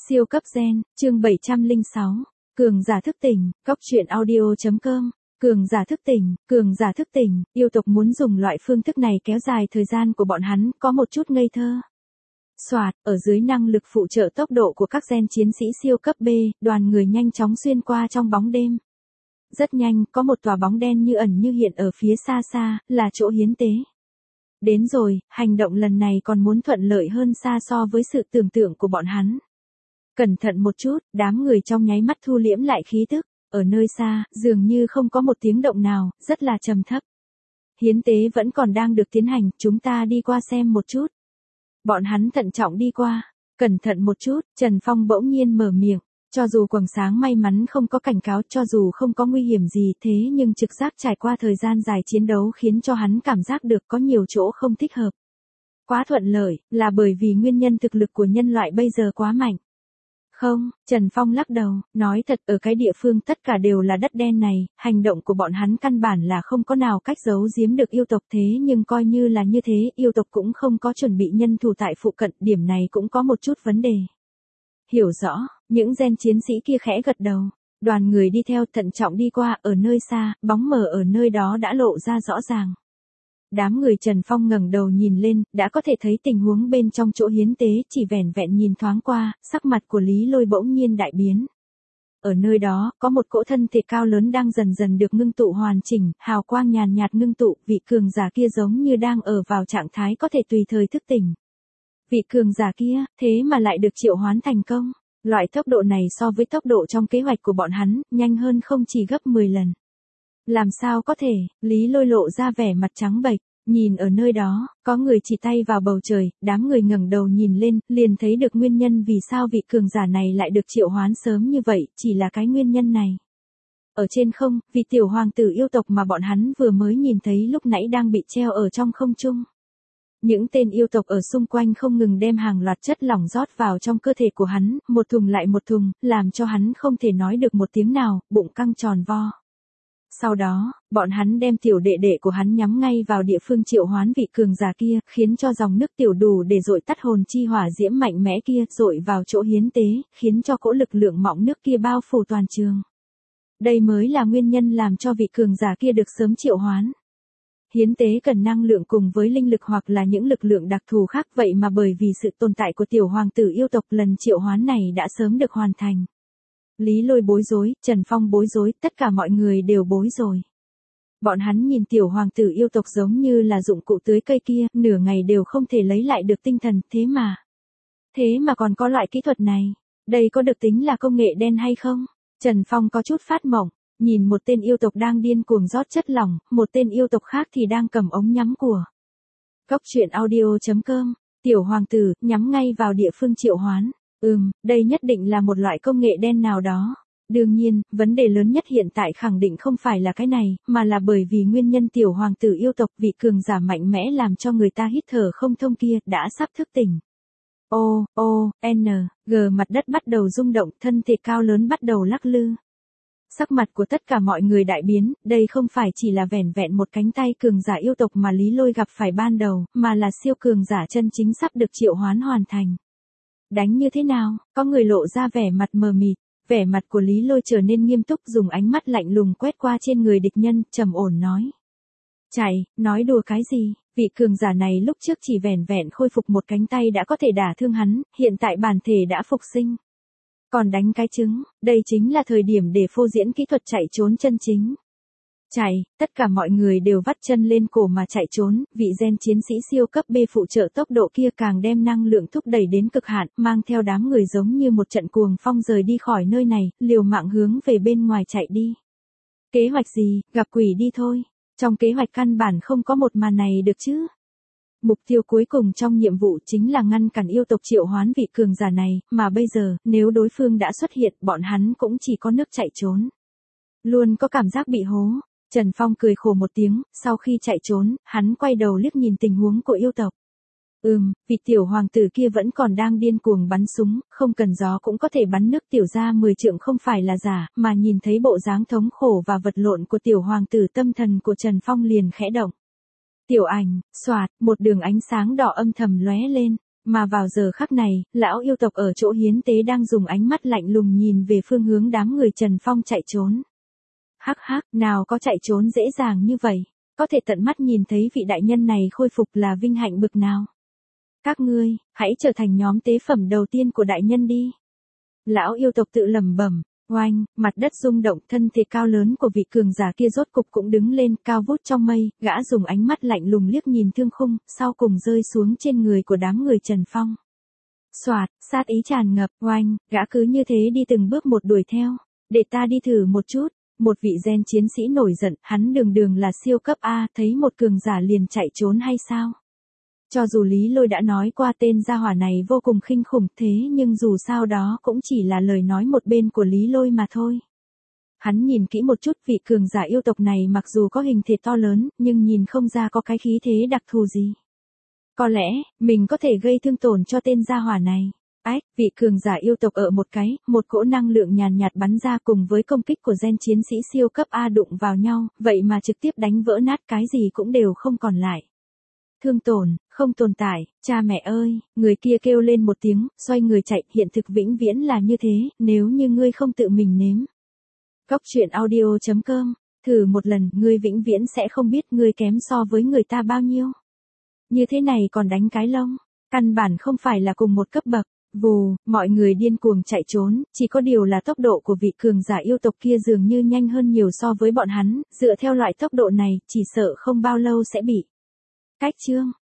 Siêu cấp gen, chương 706. Cường giả thức tỉnh, cóc truyện audio.com. Cường giả thức tỉnh, yêu tộc muốn dùng loại phương thức này kéo dài thời gian của bọn hắn, có một chút ngây thơ. Soạt, ở dưới năng lực phụ trợ tốc độ của các gen chiến sĩ siêu cấp B, đoàn người nhanh chóng xuyên qua trong bóng đêm. Rất nhanh, có một tòa bóng đen như ẩn như hiện ở phía xa xa, là chỗ hiến tế. Đến rồi, hành động lần này còn muốn thuận lợi hơn xa so với sự tưởng tượng của bọn hắn. Cẩn thận một chút, đám người trong nháy mắt thu liễm lại khí tức, ở nơi xa, dường như không có một tiếng động nào, rất là trầm thấp. Hiến tế vẫn còn đang được tiến hành, chúng ta đi qua xem một chút. Bọn hắn thận trọng đi qua, cẩn thận một chút, Trần Phong bỗng nhiên mở miệng, cho dù quầng sáng may mắn không có cảnh cáo, cho dù không có nguy hiểm gì thế nhưng trực giác trải qua thời gian dài chiến đấu khiến cho hắn cảm giác được có nhiều chỗ không thích hợp. Quá thuận lợi, là bởi vì nguyên nhân thực lực của nhân loại bây giờ quá mạnh. Không, Trần Phong lắc đầu, nói thật ở cái địa phương tất cả đều là đất đen này, hành động của bọn hắn căn bản là không có nào cách giấu giếm được yêu tộc thế nhưng coi như là như thế, yêu tộc cũng không có chuẩn bị nhân thủ tại phụ cận, điểm này cũng có một chút vấn đề. Hiểu rõ, những gen chiến sĩ kia khẽ gật đầu, đoàn người đi theo thận trọng đi qua ở nơi xa, bóng mờ ở nơi đó đã lộ ra rõ ràng. Đám người Trần Phong ngẩng đầu nhìn lên, đã có thể thấy tình huống bên trong chỗ hiến tế, chỉ vẻn vẹn nhìn thoáng qua, sắc mặt của Lý Lôi bỗng nhiên đại biến. Ở nơi đó, có một cỗ thân thể cao lớn đang dần dần được ngưng tụ hoàn chỉnh, hào quang nhàn nhạt ngưng tụ, vị cường giả kia giống như đang ở vào trạng thái có thể tùy thời thức tỉnh. Vị cường giả kia, thế mà lại được triệu hoán thành công. Loại tốc độ này so với tốc độ trong kế hoạch của bọn hắn, nhanh hơn không chỉ gấp 10 lần. Làm sao có thể, Lý Lôi lộ ra vẻ mặt trắng bệch, nhìn ở nơi đó, có người chỉ tay vào bầu trời, đám người ngẩng đầu nhìn lên, liền thấy được nguyên nhân vì sao vị cường giả này lại được triệu hoán sớm như vậy, chỉ là cái nguyên nhân này. Ở trên không, vị tiểu hoàng tử yêu tộc mà bọn hắn vừa mới nhìn thấy lúc nãy đang bị treo ở trong không trung. Những tên yêu tộc ở xung quanh không ngừng đem hàng loạt chất lỏng rót vào trong cơ thể của hắn, một thùng lại một thùng, làm cho hắn không thể nói được một tiếng nào, bụng căng tròn vo. Sau đó, bọn hắn đem tiểu đệ đệ của hắn nhắm ngay vào địa phương triệu hoán vị cường giả kia, khiến cho dòng nước tiểu đủ để dội tắt hồn chi hỏa diễm mạnh mẽ kia, dội vào chỗ hiến tế, khiến cho cỗ lực lượng mọng nước kia bao phủ toàn trường. Đây mới là nguyên nhân làm cho vị cường giả kia được sớm triệu hoán. Hiến tế cần năng lượng cùng với linh lực hoặc là những lực lượng đặc thù khác, vậy mà bởi vì sự tồn tại của tiểu hoàng tử yêu tộc, lần triệu hoán này đã sớm được hoàn thành. Lý Lôi bối rối, Trần Phong bối rối, tất cả mọi người đều bối rồi. Bọn hắn nhìn tiểu hoàng tử yêu tộc giống như là dụng cụ tưới cây kia, nửa ngày đều không thể lấy lại được tinh thần, thế mà còn có loại kỹ thuật này, đây có được tính là công nghệ đen hay không? Trần Phong có chút phát mộng, nhìn một tên yêu tộc đang điên cuồng rót chất lỏng, một tên yêu tộc khác thì đang cầm ống nhắm của. cóc truyện audio.com, tiểu hoàng tử, nhắm ngay vào địa phương triệu hoán. Đây nhất định là một loại công nghệ đen nào đó. Đương nhiên, vấn đề lớn nhất hiện tại khẳng định không phải là cái này, mà là bởi vì nguyên nhân tiểu hoàng tử yêu tộc, vị cường giả mạnh mẽ làm cho người ta hít thở không thông kia, đã sắp thức tỉnh. Mặt đất bắt đầu rung động, thân thể cao lớn bắt đầu lắc lư. Sắc mặt của tất cả mọi người đại biến, đây không phải chỉ là vẻn vẹn một cánh tay cường giả yêu tộc mà Lý Lôi gặp phải ban đầu, mà là siêu cường giả chân chính sắp được triệu hoán hoàn thành. Đánh như thế nào? Có người lộ ra vẻ mặt mờ mịt, vẻ mặt của Lý Lôi trở nên nghiêm túc, dùng ánh mắt lạnh lùng quét qua trên người địch nhân, trầm ổn nói. Chạy, nói đùa cái gì? Vị cường giả này lúc trước chỉ vẻn vẹn khôi phục một cánh tay đã có thể đả thương hắn, hiện tại bản thể đã phục sinh. Còn đánh cái trứng, đây chính là thời điểm để phô diễn kỹ thuật chạy trốn chân chính. Chạy, tất cả mọi người đều vắt chân lên cổ mà chạy trốn, vị gen chiến sĩ siêu cấp B phụ trợ tốc độ kia càng đem năng lượng thúc đẩy đến cực hạn, mang theo đám người giống như một trận cuồng phong rời đi khỏi nơi này, liều mạng hướng về bên ngoài chạy đi. Kế hoạch gì, gặp quỷ đi thôi, trong kế hoạch căn bản không có một màn này được chứ. Mục tiêu cuối cùng trong nhiệm vụ chính là ngăn cản yêu tộc triệu hoán vị cường giả này, mà bây giờ, nếu đối phương đã xuất hiện, bọn hắn cũng chỉ có nước chạy trốn. Luôn có cảm giác bị hố. Trần Phong cười khổ một tiếng, sau khi chạy trốn, hắn quay đầu liếc nhìn tình huống của yêu tộc. Vị tiểu hoàng tử kia vẫn còn đang điên cuồng bắn súng, không cần gió cũng có thể bắn nước tiểu ra 10 trượng không phải là giả, mà nhìn thấy bộ dáng thống khổ và vật lộn của tiểu hoàng tử, tâm thần của Trần Phong liền khẽ động. Tiểu ảnh, xoạt, một đường ánh sáng đỏ âm thầm lóe lên, Mà vào giờ khắc này, lão yêu tộc ở chỗ hiến tế đang dùng ánh mắt lạnh lùng nhìn về phương hướng đám người Trần Phong chạy trốn. Hắc hắc, nào có chạy trốn dễ dàng như vậy, có thể tận mắt nhìn thấy vị đại nhân này khôi phục là vinh hạnh bực nào. Các ngươi, hãy trở thành nhóm tế phẩm đầu tiên của đại nhân đi. Lão yêu tộc tự lẩm bẩm. Oanh, mặt đất rung động, thân thể cao lớn của vị cường giả kia rốt cục cũng đứng lên, cao vút trong mây, gã dùng ánh mắt lạnh lùng liếc nhìn thương khung, sau cùng rơi xuống trên người của đám người Trần Phong. Soạt, sát ý tràn ngập, oanh, gã cứ như thế đi từng bước một đuổi theo. Để ta đi thử một chút. Một vị gen chiến sĩ nổi giận, hắn đường đường là siêu cấp A, thấy một cường giả liền chạy trốn hay sao? Cho dù Lý Lôi đã nói qua tên gia hỏa này vô cùng kinh khủng thế nhưng dù sao đó cũng chỉ là lời nói một bên của Lý Lôi mà thôi. Hắn nhìn kỹ một chút vị cường giả yêu tộc này mặc dù có hình thể to lớn nhưng nhìn không ra có cái khí thế đặc thù gì. Có lẽ, mình có thể gây thương tổn cho tên gia hỏa này. Ách, vị cường giả yêu tộc ở một cỗ năng lượng nhàn nhạt bắn ra cùng với công kích của gen chiến sĩ siêu cấp A đụng vào nhau, vậy mà trực tiếp đánh vỡ nát cái gì cũng đều không còn lại. Thương tổn, không tồn tại, cha mẹ ơi, người kia kêu lên một tiếng, xoay người chạy, hiện thực vĩnh viễn là như thế, nếu như ngươi không tự mình nếm. Góc truyện audio.com, thử một lần, ngươi vĩnh viễn sẽ không biết ngươi kém so với người ta bao nhiêu. Như thế này còn đánh cái lông, căn bản không phải là cùng một cấp bậc. Vù, mọi người điên cuồng chạy trốn, chỉ có điều là tốc độ của vị cường giả yêu tộc kia dường như nhanh hơn nhiều so với bọn hắn, dựa theo loại tốc độ này, chỉ sợ không bao lâu sẽ bị cách chương.